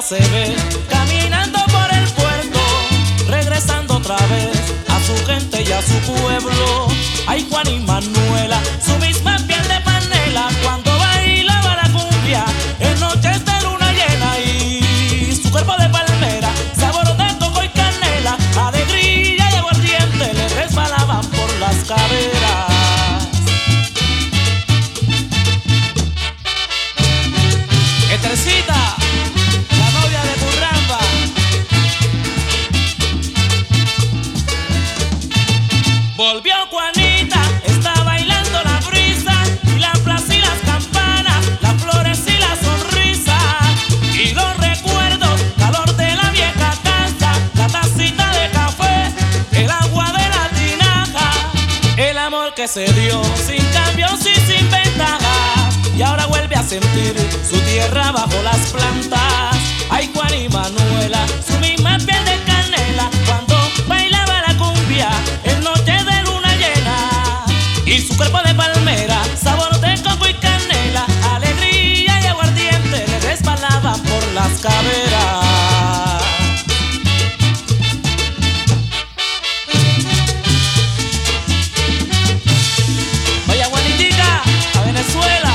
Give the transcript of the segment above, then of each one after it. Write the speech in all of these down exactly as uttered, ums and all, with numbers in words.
se ve caminando por el puerto, regresando otra vez a su gente y a su pueblo. Ay, Juan y Manuela, su misma piel de panela, cuando bailaba la cumbia en noches de luna llena, y su cuerpo de palmera, sabor de coco y canela, alegría y aguardiente le resbalaban por las caderas. Estrecita, la novia de Curramba. Volvió Juanita, está bailando la brisa, y la plaza y las campanas, las flores y la sonrisa, y los recuerdos, calor de la vieja casa, la tacita de café, el agua de la tinaja, el amor que se dio sin cambios y sin ventajas, y ahora vuelve a sentir su tierra bajo las plantas. Ay, Juan y Manuela, su misma piel de canela, cuando bailaba la cumbia en noche de luna llena, y su cuerpo de palmera, sabor de coco y canela, alegría y aguardiente le resbalaban por las caderas. Vaya Juanitica, a Venezuela.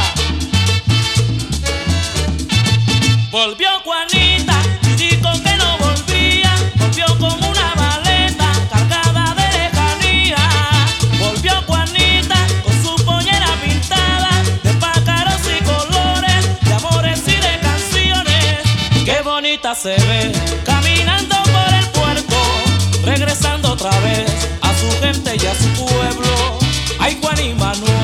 Volvió Juanita y dijo que no volvía, volvió con una maleta cargada de lejanía. Volvió Juanita con su pollera pintada de pájaros y colores, de amores y de canciones. Qué bonita se ve caminando por el puerto, regresando otra vez a su gente y a su pueblo. Ay, Juan y Manuel.